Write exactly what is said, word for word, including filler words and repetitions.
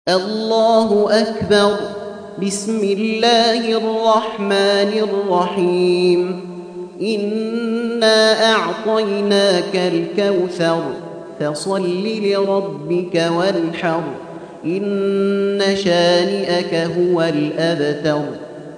الله أكبر. بسم الله الرحمن الرحيم. إنا أعطيناك الكوثر فصل لربك وانحر إن شانئك هو الأبتر.